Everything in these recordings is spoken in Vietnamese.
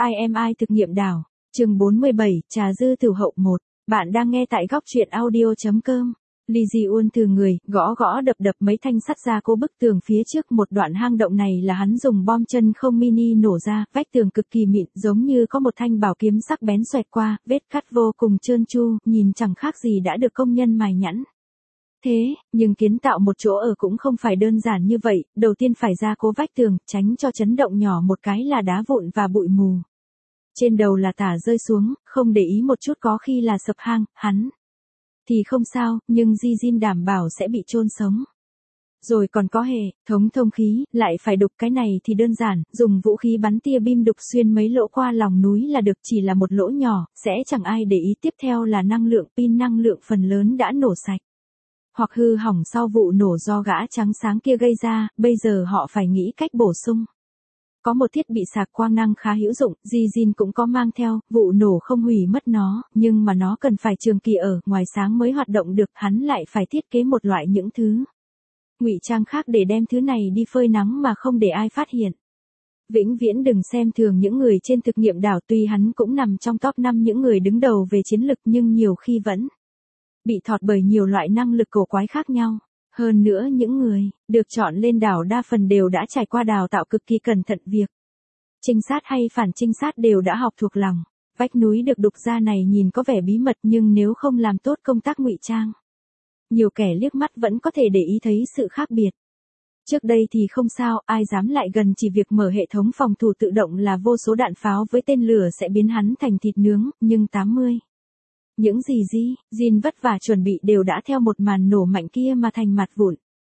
IMI thực nghiệm đảo. Chương 47, trà dư tiểu hậu 1. Bạn đang nghe tại góc truyện audio.com. Lee Ji-un từ người, gõ gõ đập đập mấy thanh sắt ra cố bức tường phía trước một đoạn hang động này là hắn dùng bom chân không mini nổ ra, vách tường cực kỳ mịn, giống như có một thanh bảo kiếm sắc bén xoẹt qua, vết cắt vô cùng trơn tru, nhìn chẳng khác gì đã được công nhân mài nhẵn. Thế, nhưng kiến tạo một chỗ ở cũng không phải đơn giản như vậy, đầu tiên phải ra cố vách tường, tránh cho chấn động nhỏ một cái là đá vụn và bụi mù. Trên đầu là tả rơi xuống, không để ý một chút có khi là sập hang, hắn thì không sao, nhưng Ji Jin đảm bảo sẽ bị chôn sống. Rồi còn có hệ thống thông khí, lại phải đục cái này thì đơn giản, dùng vũ khí bắn tia bim đục xuyên mấy lỗ qua lòng núi là được, chỉ là một lỗ nhỏ, sẽ chẳng ai để ý. Tiếp theo là năng lượng pin, năng lượng phần lớn đã nổ sạch. Hoặc hư hỏng sau vụ nổ do gã trắng sáng kia gây ra, bây giờ họ phải nghĩ cách bổ sung. Có một thiết bị sạc quang năng khá hữu dụng, Ji Jin cũng có mang theo, vụ nổ không hủy mất nó, nhưng mà nó cần phải trường kỳ ở, ngoài sáng mới hoạt động được, hắn lại phải thiết kế một loại những thứ ngụy trang khác để đem thứ này đi phơi nắng mà không để ai phát hiện. Vĩnh viễn đừng xem thường những người trên thực nghiệm đảo, tuy hắn cũng nằm trong top 5 những người đứng đầu về chiến lực nhưng nhiều khi vẫn bị thọt bởi nhiều loại năng lực cổ quái khác nhau. Hơn nữa những người được chọn lên đảo đa phần đều đã trải qua đào tạo cực kỳ cẩn thận, việc trinh sát hay phản trinh sát đều đã học thuộc lòng. Vách núi được đục ra này nhìn có vẻ bí mật nhưng nếu không làm tốt công tác ngụy trang, nhiều kẻ liếc mắt vẫn có thể để ý thấy sự khác biệt. Trước đây thì không sao, ai dám lại gần, chỉ việc mở hệ thống phòng thủ tự động là vô số đạn pháo với tên lửa sẽ biến hắn thành thịt nướng, nhưng 80. Những gì Jin vất vả chuẩn bị đều đã theo một màn nổ mạnh kia mà thành mặt vụn.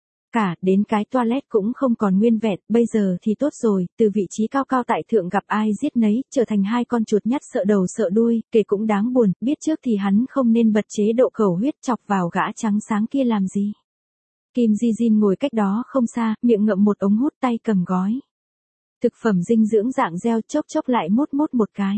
Cả đến cái toilet cũng không còn nguyên vẹn, bây giờ thì tốt rồi, từ vị trí cao cao tại thượng gặp ai giết nấy, trở thành hai con chuột nhắt sợ đầu sợ đuôi, kể cũng đáng buồn, biết trước thì hắn không nên bật chế độ khẩu huyết chọc vào gã trắng sáng kia làm gì. Kim Ji Jin ngồi cách đó không xa, miệng ngậm một ống hút, tay cầm gói thực phẩm dinh dưỡng dạng gel, chốc chốc lại mốt một cái.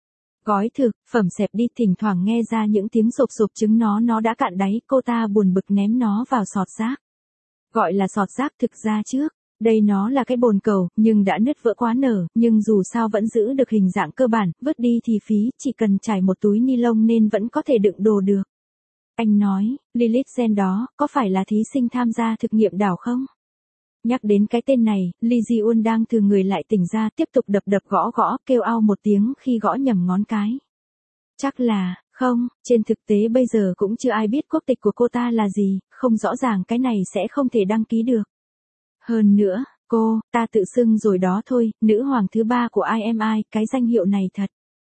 Gói thực phẩm xẹp đi, thỉnh thoảng nghe ra những tiếng sộp sộp, chứng nó đã cạn đáy, cô ta buồn bực ném nó vào sọt rác. Gọi là sọt rác, thực ra trước đây nó là cái bồn cầu, nhưng đã nứt vỡ quá nở, nhưng dù sao vẫn giữ được hình dạng cơ bản, vứt đi thì phí, chỉ cần trải một túi ni lông nên vẫn có thể đựng đồ được. Anh nói, Lilith Gen đó, có phải là thí sinh tham gia thực nghiệm đảo không? Nhắc đến cái tên này, Lee Ji-un đang từ người lại tỉnh ra, tiếp tục đập đập gõ gõ, kêu ao một tiếng khi gõ nhầm ngón cái. Chắc là, không, trên thực tế bây giờ cũng chưa ai biết quốc tịch của cô ta là gì, không rõ ràng cái này sẽ không thể đăng ký được. Hơn nữa, ta tự xưng rồi đó thôi, nữ hoàng thứ 3 của IMI, cái danh hiệu này thật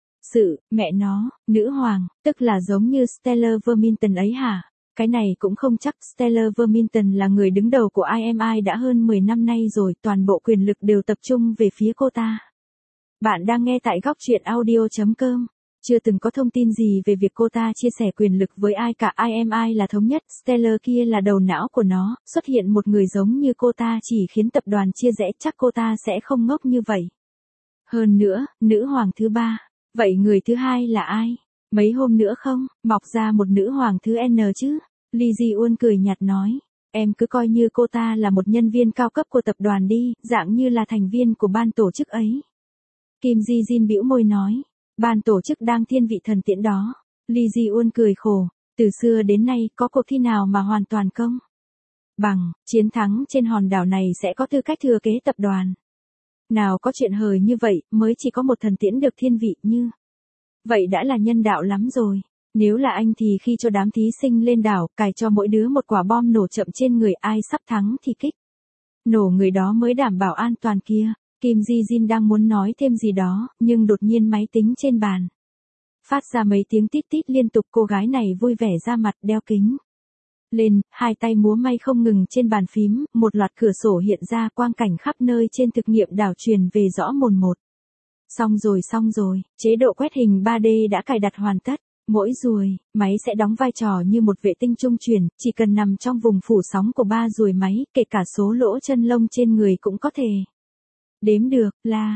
mẹ nó, nữ hoàng, tức là giống như Stellar Verminton ấy hả? Cái này cũng không chắc, Stellar Verminton là người đứng đầu của IMI đã hơn 10 năm nay rồi, toàn bộ quyền lực đều tập trung về phía cô ta. Bạn đang nghe tại góc truyện audio.com. Chưa từng có thông tin gì về việc cô ta chia sẻ quyền lực với ai cả, IMI là thống nhất, Stellar kia là đầu não của nó, xuất hiện một người giống như cô ta chỉ khiến tập đoàn chia rẽ, chắc cô ta sẽ không ngốc như vậy. Hơn nữa, nữ hoàng thứ 3, vậy người thứ 2 là ai? Mấy hôm nữa không, mọc ra một nữ hoàng thứ N chứ? Lee Ji-un cười nhạt nói, em cứ coi như cô ta là một nhân viên cao cấp của tập đoàn đi, dạng như là thành viên của ban tổ chức ấy. Kim Ji Jin bĩu môi nói, ban tổ chức đang thiên vị thần tiễn đó. Lee Ji-un cười khổ, từ xưa đến nay có cuộc thi nào mà hoàn toàn công bằng, chiến thắng trên hòn đảo này sẽ có tư cách thừa kế tập đoàn. Nào có chuyện hời như vậy, mới chỉ có một thần tiễn được thiên vị như vậy đã là nhân đạo lắm rồi. Nếu là anh thì khi cho đám thí sinh lên đảo, cài cho mỗi đứa một quả bom nổ chậm trên người, ai sắp thắng thì kích nổ người đó mới đảm bảo an toàn kia. Kim Ji Jin đang muốn nói thêm gì đó, nhưng đột nhiên máy tính trên bàn phát ra mấy tiếng tít tít liên tục, cô gái này vui vẻ ra mặt, đeo kính lên, hai tay múa may không ngừng trên bàn phím, một loạt cửa sổ hiện ra, quang cảnh khắp nơi trên thực nghiệm đảo truyền về rõ mồn một. Xong rồi, chế độ quét hình 3D đã cài đặt hoàn tất. Mỗi ruồi máy sẽ đóng vai trò như một vệ tinh trung truyền, chỉ cần nằm trong vùng phủ sóng của 3 ruồi máy, kể cả số lỗ chân lông trên người cũng có thể đếm được.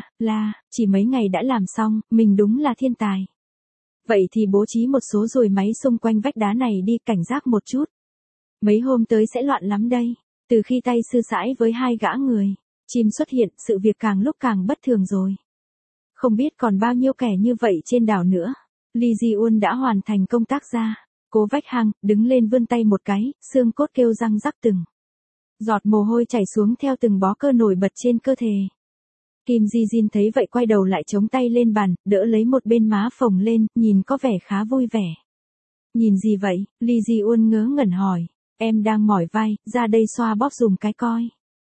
Chỉ mấy ngày đã làm xong, mình đúng là thiên tài. Vậy thì bố trí một số ruồi máy xung quanh vách đá này đi, cảnh giác một chút. Mấy hôm tới sẽ loạn lắm đây. Từ khi tay sư sãi với hai gã người chim xuất hiện, sự việc càng lúc càng bất thường rồi. Không biết còn bao nhiêu kẻ như vậy trên đảo nữa. Lee Ji-un đã hoàn thành công tác ra. Cố vách hang, đứng lên vươn tay một cái, xương cốt kêu răng rắc từng. Giọt mồ hôi chảy xuống theo từng bó cơ nổi bật trên cơ thể. Kim Ji Jin thấy vậy quay đầu lại chống tay lên bàn, đỡ lấy một bên má phồng lên, nhìn có vẻ khá vui vẻ. Nhìn gì vậy? Lee Ji-un ngớ ngẩn hỏi. Em đang mỏi vai, ra đây xoa bóp dùm cái coi.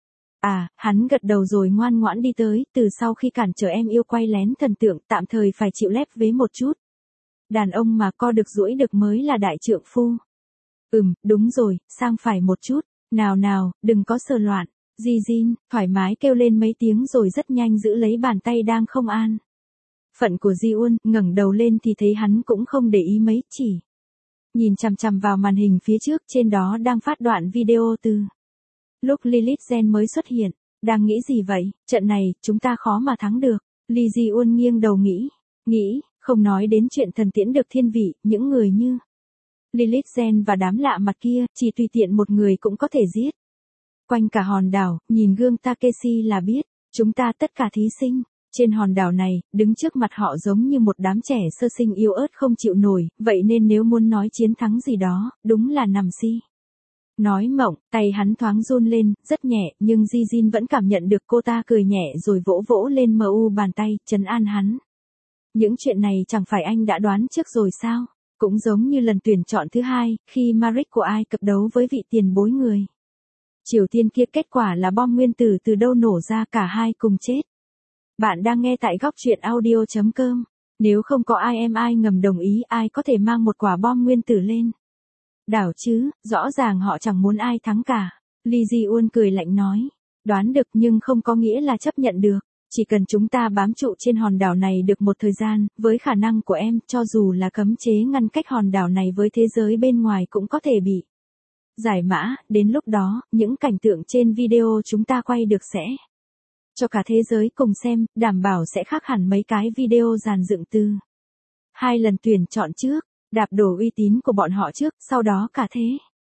À, hắn gật đầu rồi ngoan ngoãn đi tới, từ sau khi cản trở em yêu quay lén thần tượng tạm thời phải chịu lép vế một chút. Đàn ông mà co được duỗi được mới là đại trượng phu. Đúng rồi, sang phải một chút. Nào nào, đừng có sờ loạn. Ji Jin, thoải mái kêu lên mấy tiếng rồi rất nhanh giữ lấy bàn tay đang không an. Phận của Ji-un, ngẩng đầu lên thì thấy hắn cũng không để ý mấy, chỉ nhìn chằm chằm vào màn hình phía trước, trên đó đang phát đoạn video từ lúc Lilith Gen mới xuất hiện. Đang nghĩ gì vậy? Trận này, chúng ta khó mà thắng được. Lee Ji-un nghiêng đầu nghĩ, không nói đến chuyện thần tiễn được thiên vị, những người như Lilith Gen và đám lạ mặt kia, chỉ tùy tiện một người cũng có thể giết. Quanh cả hòn đảo, nhìn gương Takeshi là biết, chúng ta tất cả thí sinh trên hòn đảo này, đứng trước mặt họ giống như một đám trẻ sơ sinh yếu ớt không chịu nổi, vậy nên nếu muốn nói chiến thắng gì đó, đúng là nằm si. Nói mộng, tay hắn thoáng run lên, rất nhẹ, nhưng Ji Jin vẫn cảm nhận được cô ta cười nhẹ rồi vỗ vỗ lên mu bàn tay, trấn an hắn. Những chuyện này chẳng phải anh đã đoán trước rồi sao? Cũng giống như lần tuyển chọn thứ hai, khi Marik của Ai Cập đấu với vị tiền bối người Triều Tiên kia, kết quả là bom nguyên tử từ đâu nổ ra, cả hai cùng chết. Bạn đang nghe tại góc truyện audio.com. Nếu không có ai ngầm đồng ý, ai có thể mang một quả bom nguyên tử lên đảo chứ? Rõ ràng họ chẳng muốn ai thắng cả. Lee Ji-un cười lạnh nói. Đoán được nhưng không có nghĩa là chấp nhận được. Chỉ cần chúng ta bám trụ trên hòn đảo này được một thời gian, với khả năng của em, cho dù là cấm chế ngăn cách hòn đảo này với thế giới bên ngoài cũng có thể bị giải mã. Đến lúc đó, những cảnh tượng trên video chúng ta quay được sẽ cho cả thế giới cùng xem, đảm bảo sẽ khác hẳn mấy cái video dàn dựng từ 2 lần tuyển chọn trước, đạp đổ uy tín của bọn họ trước, sau đó cả thế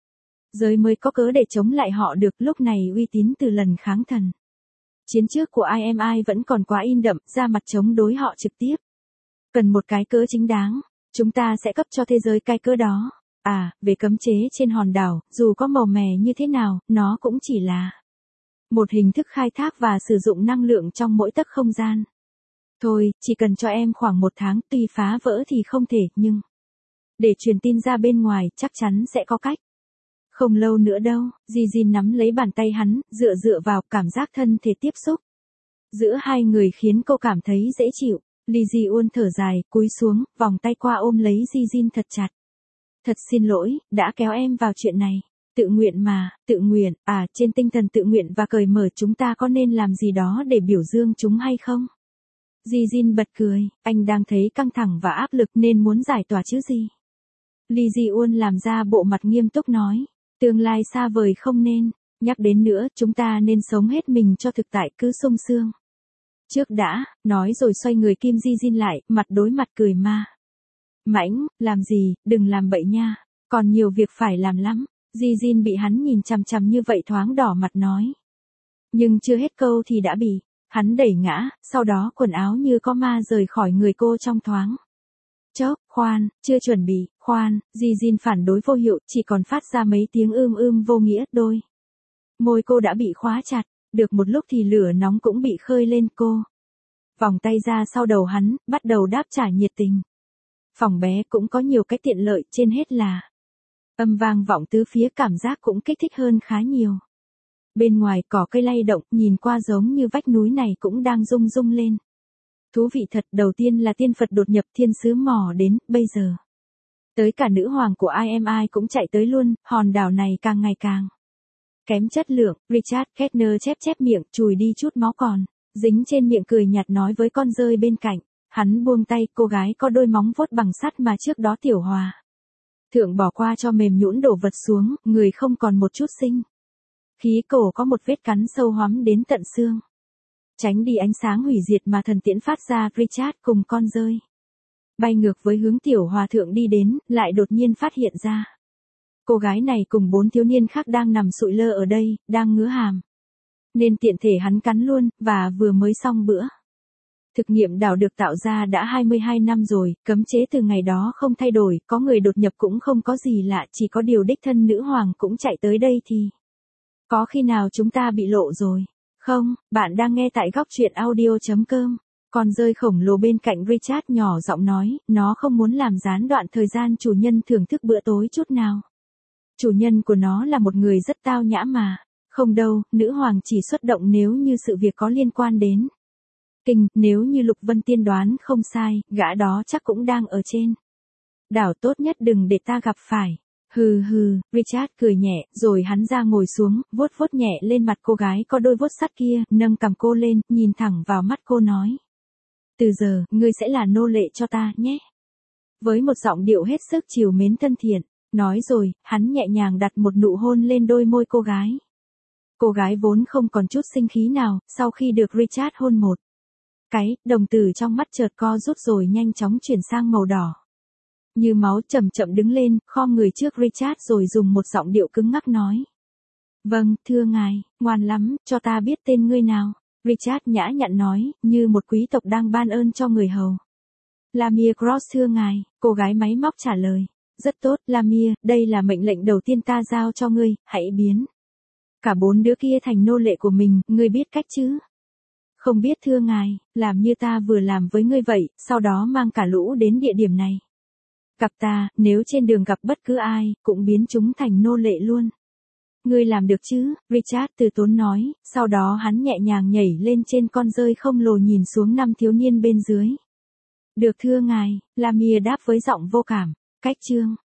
giới mới có cớ để chống lại họ được. Lúc này uy tín từ lần kháng thần chiến trước của IMI vẫn còn quá in đậm, ra mặt chống đối họ trực tiếp. Cần một cái cớ chính đáng, chúng ta sẽ cấp cho thế giới cái cớ đó. À, về cấm chế trên hòn đảo, dù có màu mè như thế nào, nó cũng chỉ là một hình thức khai thác và sử dụng năng lượng trong mỗi tấc không gian. Thôi, chỉ cần cho em khoảng 1 tháng, tuy phá vỡ thì không thể, nhưng để truyền tin ra bên ngoài, chắc chắn sẽ có cách. Không lâu nữa đâu. Ji Jin nắm lấy bàn tay hắn, dựa vào, cảm giác thân thể tiếp xúc giữa hai người khiến cô cảm thấy dễ chịu. Lee Ji-un thở dài, cúi xuống, vòng tay qua ôm lấy Ji Jin thật chặt. Thật xin lỗi, đã kéo em vào chuyện này. Tự nguyện mà, tự nguyện, à, trên tinh thần tự nguyện và cởi mở, chúng ta có nên làm gì đó để biểu dương chúng hay không? Ji Jin bật cười, anh đang thấy căng thẳng và áp lực nên muốn giải tỏa chứ gì? Lee Ji-un làm ra bộ mặt nghiêm túc nói, tương lai xa vời không nên nhắc đến nữa, chúng ta nên sống hết mình cho thực tại, cứ sung sướng trước đã. Nói rồi xoay người Kim Ji Jin lại, mặt đối mặt cười ma mãnh, làm gì, đừng làm bậy nha, còn nhiều việc phải làm lắm. Ji Jin bị hắn nhìn chằm chằm như vậy thoáng đỏ mặt nói. Nhưng chưa hết câu thì đã bị hắn đẩy ngã, sau đó quần áo như có ma rời khỏi người cô trong thoáng chốc. Khoan, chưa chuẩn bị, khoan. Ji Jin phản đối vô hiệu, chỉ còn phát ra mấy tiếng vô nghĩa. Đôi môi cô đã bị khóa chặt, được một lúc thì lửa nóng cũng bị khơi lên. Cô vòng tay ra sau đầu hắn, bắt đầu đáp trả nhiệt tình. Phòng bé cũng có nhiều cái tiện lợi, trên hết là âm vang vọng tứ phía, cảm giác cũng kích thích hơn khá nhiều. Bên ngoài cỏ cây lay động, nhìn qua giống như vách núi này cũng đang rung rung lên. Thú vị thật. Đầu tiên là tiên Phật đột nhập, thiên sứ mò đến, bây giờ tới cả nữ hoàng của IMI cũng chạy tới luôn. Hòn đảo này càng ngày càng kém chất lượng. Richard Kettner chép miệng, chùi đi chút máu còn dính trên miệng, cười nhạt nói với con dơi bên cạnh. Hắn buông tay, cô gái có đôi móng vuốt bằng sắt mà trước đó Tiểu Hòa thượng bỏ qua cho mềm nhũn đổ vật xuống, người không còn một chút sinh khí, cổ có một vết cắn sâu hoắm đến tận xương. Tránh đi ánh sáng hủy diệt mà thần tiễn phát ra. Richard cùng con dơi bay ngược với hướng Tiểu Hòa thượng đi đến, lại đột nhiên phát hiện ra cô gái này cùng 4 thiếu niên khác đang nằm sụi lơ ở đây, đang ngứa hàm. Nên tiện thể hắn cắn luôn, và vừa mới xong bữa Thực nghiệm đảo được tạo ra đã 22 năm rồi, cấm chế từ ngày đó không thay đổi, có người đột nhập cũng không có gì lạ, chỉ có điều đích thân nữ hoàng cũng chạy tới đây thì. Có khi nào chúng ta bị lộ rồi? Không, bạn đang nghe tại góc truyện audio.com. Con dơi khổng lồ bên cạnh Richard nhỏ giọng nói, nó không muốn làm gián đoạn thời gian chủ nhân thưởng thức bữa tối chút nào. Chủ nhân của nó là một người rất tao nhã mà. Không đâu, nữ hoàng chỉ xuất động nếu như sự việc có liên quan đến. Kinh, nếu như Lục Vân tiên đoán không sai, gã đó chắc cũng đang ở trên đảo, tốt nhất đừng để ta gặp phải. Hừ hừ, Richard cười nhẹ, rồi hắn ra ngồi xuống, vuốt vuốt nhẹ lên mặt cô gái có đôi vuốt sắt kia, nâng cằm cô lên, nhìn thẳng vào mắt cô nói. Từ giờ, ngươi sẽ là nô lệ cho ta, nhé. Với một giọng điệu hết sức trìu mến thân thiện, nói rồi, hắn nhẹ nhàng đặt một nụ hôn lên đôi môi cô gái. Cô gái vốn không còn chút sinh khí nào, sau khi được Richard hôn một cái, đồng tử trong mắt chợt co rút rồi nhanh chóng chuyển sang màu đỏ. Như máu, chậm chậm đứng lên, khom người trước Richard rồi dùng một giọng điệu cứng ngắc nói. Vâng, thưa ngài, ngoan lắm, cho ta biết tên ngươi nào. Richard nhã nhặn nói, như một quý tộc đang ban ơn cho người hầu. Lamia Cross thưa ngài, cô gái máy móc trả lời. Rất tốt, Lamia, đây là mệnh lệnh đầu tiên ta giao cho ngươi, hãy biến cả 4 đứa kia thành nô lệ của mình, ngươi biết cách chứ? Không biết thưa ngài, làm như ta vừa làm với ngươi vậy, sau đó mang cả lũ đến địa điểm này. Gặp ta, nếu trên đường gặp bất cứ ai, cũng biến chúng thành nô lệ luôn. Ngươi làm được chứ? Richard từ tốn nói, sau đó hắn nhẹ nhàng nhảy lên trên con dơi không lồ nhìn xuống 5 thiếu niên bên dưới. Được thưa ngài, Lamia đáp với giọng vô cảm. Cách chương